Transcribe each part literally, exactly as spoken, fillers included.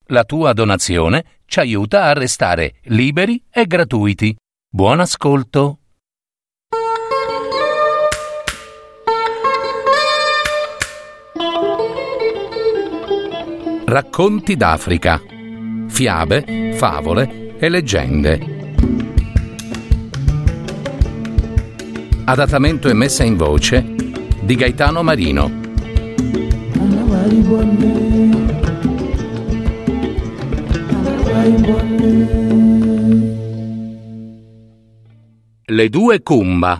La tua donazione ci aiuta a restare liberi e gratuiti. Buon ascolto! Racconti d'Africa. Fiabe, favole e leggende. Adattamento e messa in voce di Gaetano Marino. Le due Kumba.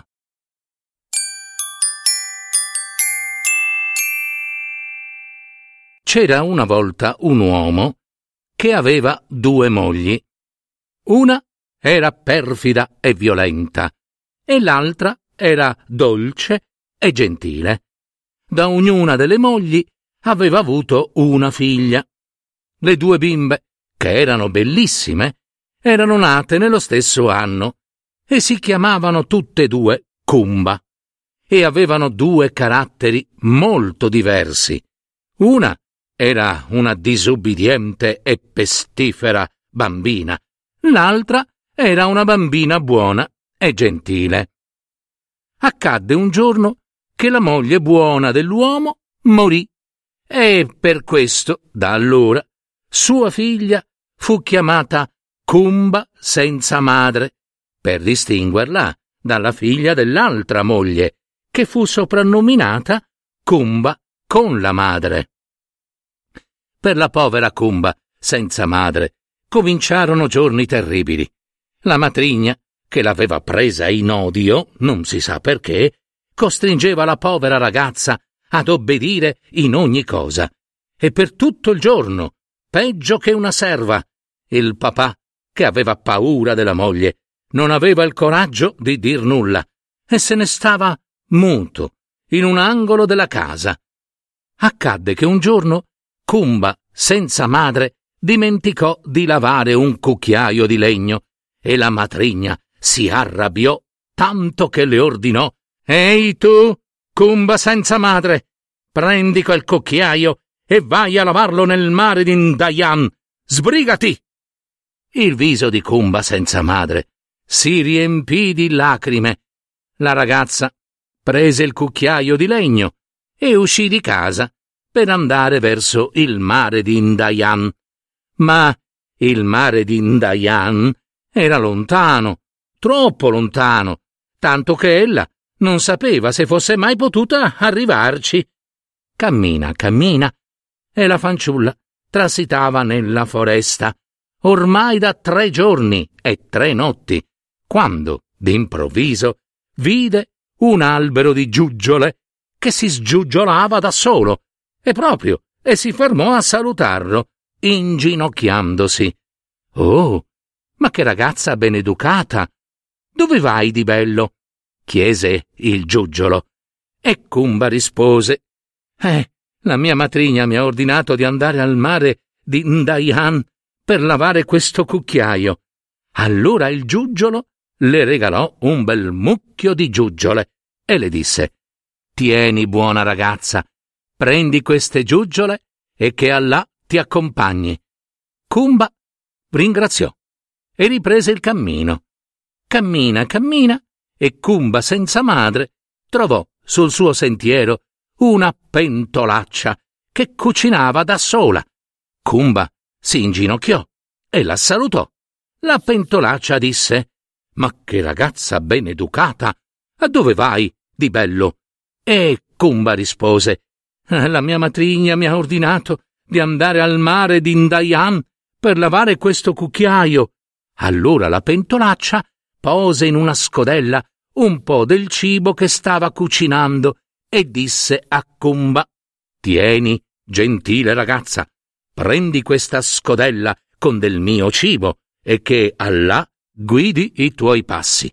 C'era una volta un uomo che aveva due mogli. Una era perfida e violenta e l'altra era dolce e gentile. Da ognuna delle mogli aveva avuto una figlia. Le due bimbe, che erano bellissime, erano nate nello stesso anno e si chiamavano tutte e due Kumba e avevano due caratteri molto diversi. Una era una disubbidiente e pestifera bambina, l'altra era una bambina buona e gentile. Accadde un giorno che la moglie buona dell'uomo morì e per questo, da allora, sua figlia fu chiamata Kumba senza madre, per distinguerla dalla figlia dell'altra moglie, che fu soprannominata Kumba con la madre. Per la povera Kumba senza madre cominciarono giorni terribili. La matrigna, che l'aveva presa in odio, non si sa perché, costringeva la povera ragazza ad obbedire in ogni cosa, e per tutto il giorno, peggio che una serva. Il papà, che aveva paura della moglie, non aveva il coraggio di dir nulla e se ne stava muto in un angolo della casa. Accadde che un giorno Kumba senza madre dimenticò di lavare un cucchiaio di legno e la matrigna si arrabbiò tanto che le ordinò: «Ehi tu, Kumba senza madre, prendi quel cucchiaio e vai a lavarlo nel mare di Ndayan. Sbrigati!» Il viso di Kumba senza madre si riempì di lacrime. La ragazza prese il cucchiaio di legno e uscì di casa per andare verso il mare di Ndayan. Ma il mare di Ndayan era lontano, troppo lontano, tanto che ella non sapeva se fosse mai potuta arrivarci. Cammina, cammina, e la fanciulla transitava nella foresta, ormai da tre giorni e tre notti, quando, d'improvviso, vide un albero di giuggiole che si sgiuggiolava da solo, e proprio, e si fermò a salutarlo, inginocchiandosi. «Oh, ma che ragazza ben educata! Dove vai di bello?» chiese il giuggiolo. E Kumba rispose: «Eh, la mia matrigna mi ha ordinato di andare al mare di Ndayan per lavare questo cucchiaio». Allora il giuggiolo le regalò un bel mucchio di giuggiole e le disse: «Tieni, buona ragazza, prendi queste giuggiole e che Allah ti accompagni». Kumba ringraziò e riprese il cammino. Cammina, cammina, e Kumba senza madre trovò sul suo sentiero una pentolaccia che cucinava da sola. Kumba si inginocchiò e la salutò. La pentolaccia disse: «Ma che ragazza ben educata! A dove vai di bello?» E Kumba rispose: «La mia matrigna mi ha ordinato di andare al mare di Ndayan per lavare questo cucchiaio». Allora la pentolaccia pose in una scodella un po' del cibo che stava cucinando e disse a Kumba: «Tieni, gentile ragazza, prendi questa scodella con del mio cibo e che Allah guidi i tuoi passi».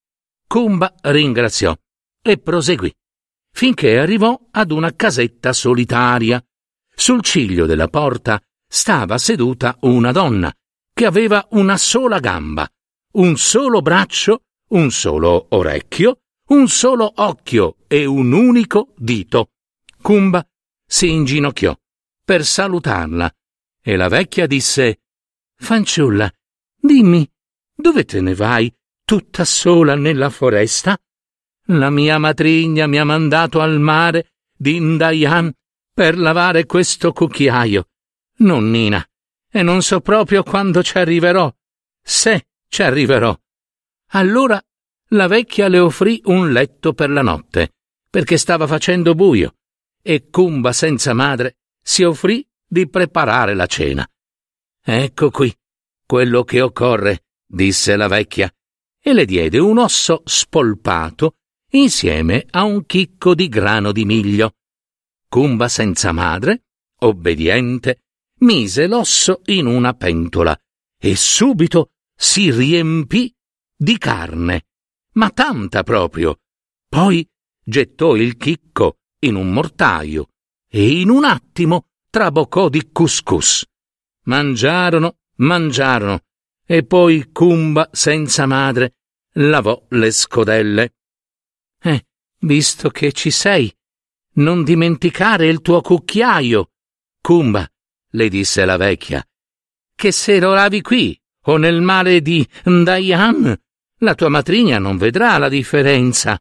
Kumba ringraziò e proseguì, finché arrivò ad una casetta solitaria. Sul ciglio della porta stava seduta una donna che aveva una sola gamba, un solo braccio, un solo orecchio, un solo occhio e un unico dito. Kumba si inginocchiò per salutarla E la vecchia disse: «Fanciulla, dimmi, dove te ne vai tutta sola nella foresta?» «La mia matrigna mi ha mandato al mare di Ndaian per lavare questo cucchiaio, nonnina, e non so proprio quando ci arriverò, se ci arriverò». Allora la vecchia le offrì un letto per la notte, perché stava facendo buio, e Cumba senza madre si offrì di preparare la cena. «Ecco qui quello che occorre», disse la vecchia, e le diede un osso spolpato insieme a un chicco di grano di miglio. Cumba senza madre, obbediente, mise l'osso in una pentola e subito si riempì di carne, ma tanta proprio. Poi gettò il chicco in un mortaio e in un attimo traboccò di couscous. Mangiarono, mangiarono, e poi Cumba senza madre lavò le scodelle. «Eh, visto che ci sei, non dimenticare il tuo cucchiaio, Cumba», le disse la vecchia, «che se lo lavi qui o nel mare di Ndaian, la tua matrigna non vedrà la differenza».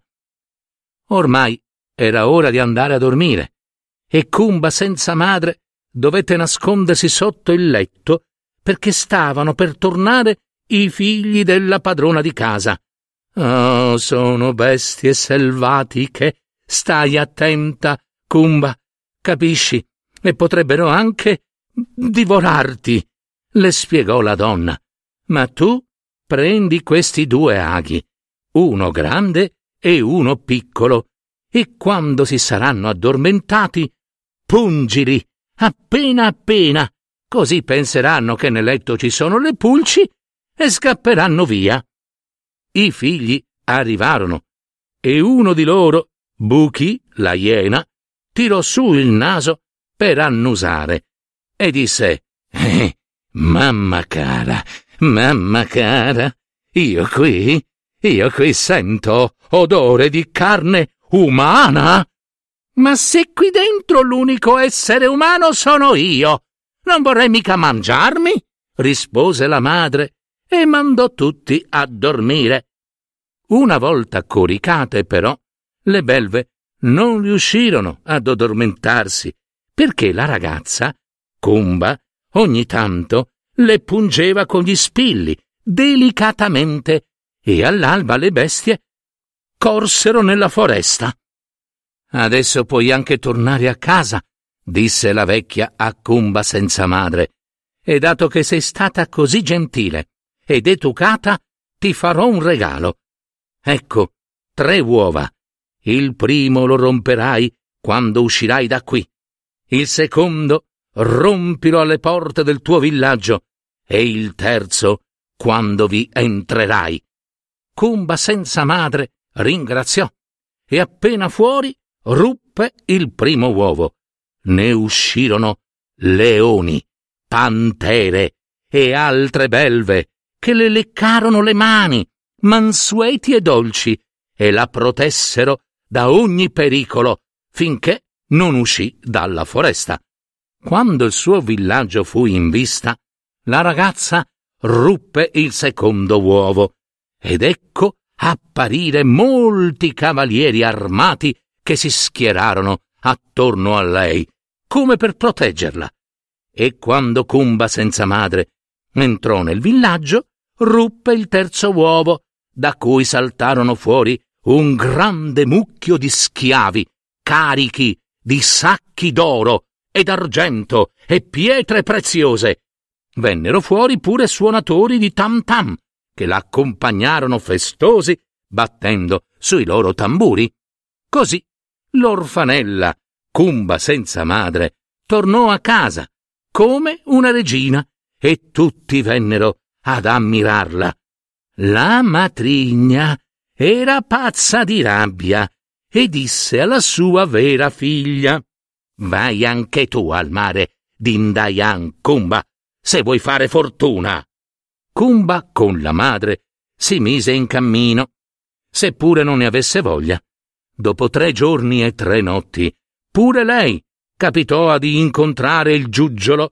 Ormai era ora di andare a dormire, e Cumba senza madre dovette nascondersi sotto il letto perché stavano per tornare i figli della padrona di casa. «Oh, sono bestie selvatiche, stai attenta, Cumba, capisci? E potrebbero anche divorarti», le spiegò la donna. «Ma tu prendi questi due aghi, uno grande e uno piccolo, e quando si saranno addormentati, pungili appena appena, così penseranno che nel letto ci sono le pulci e scapperanno via». I figli arrivarono e uno di loro, Buchi, la iena, tirò su il naso per annusare e disse: eh, «Mamma cara, mamma cara, io qui, io qui sento odore di carne umana». «Ma se qui dentro l'unico essere umano sono io, non vorrei mica mangiarmi?» rispose la madre e mandò tutti a dormire. Una volta coricate, però, le belve non riuscirono ad addormentarsi, perché la ragazza, Cumba, ogni tanto le pungeva con gli spilli, delicatamente, e all'alba le bestie corsero nella foresta. «Adesso puoi anche tornare a casa», disse la vecchia a Cumba senza madre, «e dato che sei stata così gentile ed educata, ti farò un regalo. Ecco, tre uova. Il primo lo romperai quando uscirai da qui. Il secondo rompilo alle porte del tuo villaggio e il terzo quando vi entrerai». Cumba senza madre ringraziò e appena fuori ruppe il primo uovo. Ne uscirono leoni, pantere e altre belve che le leccarono le mani, mansueti e dolci, e la protessero da ogni pericolo finché non uscì dalla foresta. Quando il suo villaggio fu in vista, la ragazza ruppe il secondo uovo, ed ecco apparire molti cavalieri armati che si schierarono attorno a lei, come per proteggerla. E quando Cumba senza madre entrò nel villaggio, ruppe il terzo uovo, da cui saltarono fuori un grande mucchio di schiavi, carichi di sacchi d'oro e d'argento e pietre preziose. Vennero fuori pure suonatori di tam tam, che l'accompagnarono festosi, battendo sui loro tamburi. Così l'orfanella, Cumba senza madre, tornò a casa come una regina, e tutti vennero ad ammirarla. La matrigna era pazza di rabbia e disse alla sua vera figlia: «Vai anche tu al mare di Ndaian, Cumba, se vuoi fare fortuna». Cumba con la madre si mise in cammino, seppure non ne avesse voglia. Dopo tre giorni e tre notti, pure lei capitò ad incontrare il giuggiolo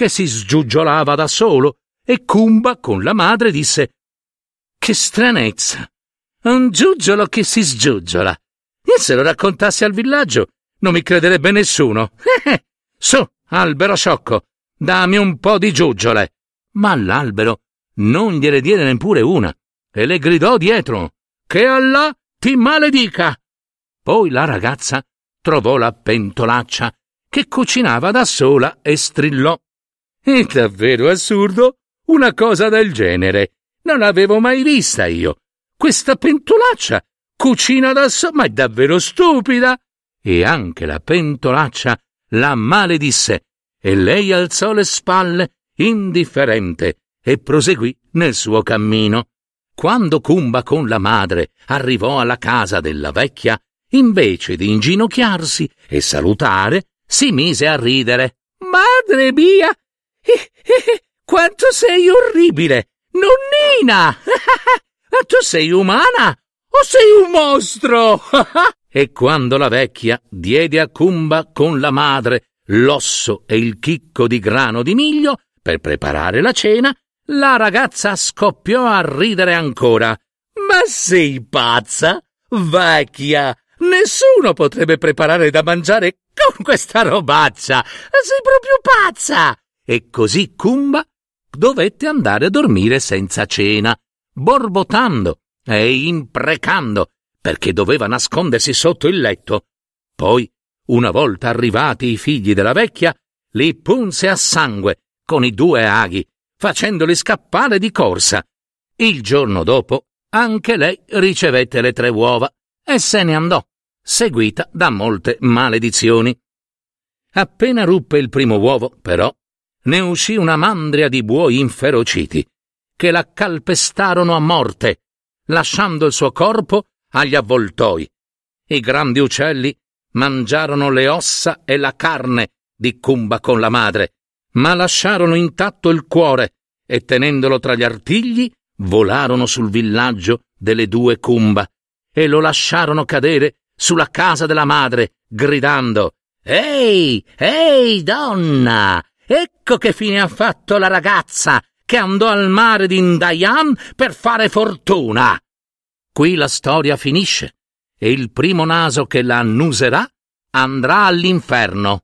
che si sgiugiolava da solo e Cumba con la madre disse: «Che stranezza! Un giuggiolo che si sgiugiola! E se lo raccontassi al villaggio non mi crederebbe nessuno. Su, albero sciocco, dammi un po' di giuggiole!» Ma l'albero non gliene diede neppure una e le gridò dietro: «Che Allah ti maledica!» Poi la ragazza trovò la pentolaccia che cucinava da sola e strillò: «È davvero assurdo una cosa del genere! Non l'avevo mai vista io! Questa pentolaccia cucina da sola, ma è davvero stupida!» E anche la pentolaccia la maledisse e lei alzò le spalle indifferente e proseguì nel suo cammino. Quando Cumba con la madre arrivò alla casa della vecchia, invece di inginocchiarsi e salutare, si mise a ridere. «Madre mia! Eh, eh, quanto sei orribile! Nonnina! Ma tu sei umana o sei un mostro?» E quando la vecchia diede a Cumba con la madre l'osso e il chicco di grano di miglio per preparare la cena, la ragazza scoppiò a ridere ancora. «Ma sei pazza, vecchia! Nessuno potrebbe preparare da mangiare con questa robaccia! Sei proprio pazza!» E così Cumba dovette andare a dormire senza cena, borbottando e imprecando, perché doveva nascondersi sotto il letto. Poi, una volta arrivati i figli della vecchia, li punse a sangue con i due aghi, facendoli scappare di corsa. Il giorno dopo anche lei ricevette le tre uova e se ne andò, seguita da molte maledizioni. Appena ruppe il primo uovo, però, ne uscì una mandria di buoi inferociti, che la calpestarono a morte, lasciando il suo corpo agli avvoltoi. I grandi uccelli mangiarono le ossa e la carne di Cumba con la madre, ma lasciarono intatto il cuore e, tenendolo tra gli artigli, volarono sul villaggio delle due Cumba e lo lasciarono cadere sulla casa della madre, gridando: «Ehi, ehi, donna! Ecco che fine ha fatto la ragazza che andò al mare di Ndaian per fare fortuna!» Qui la storia finisce e il primo naso che la annuserà andrà all'inferno.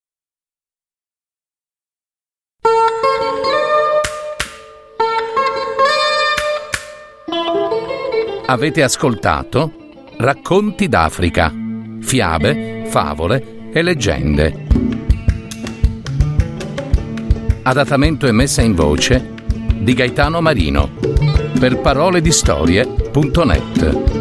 Avete ascoltato Racconti d'Africa, fiabe, favole e leggende. Adattamento e messa in voce di Gaetano Marino per paroledistorie punto net.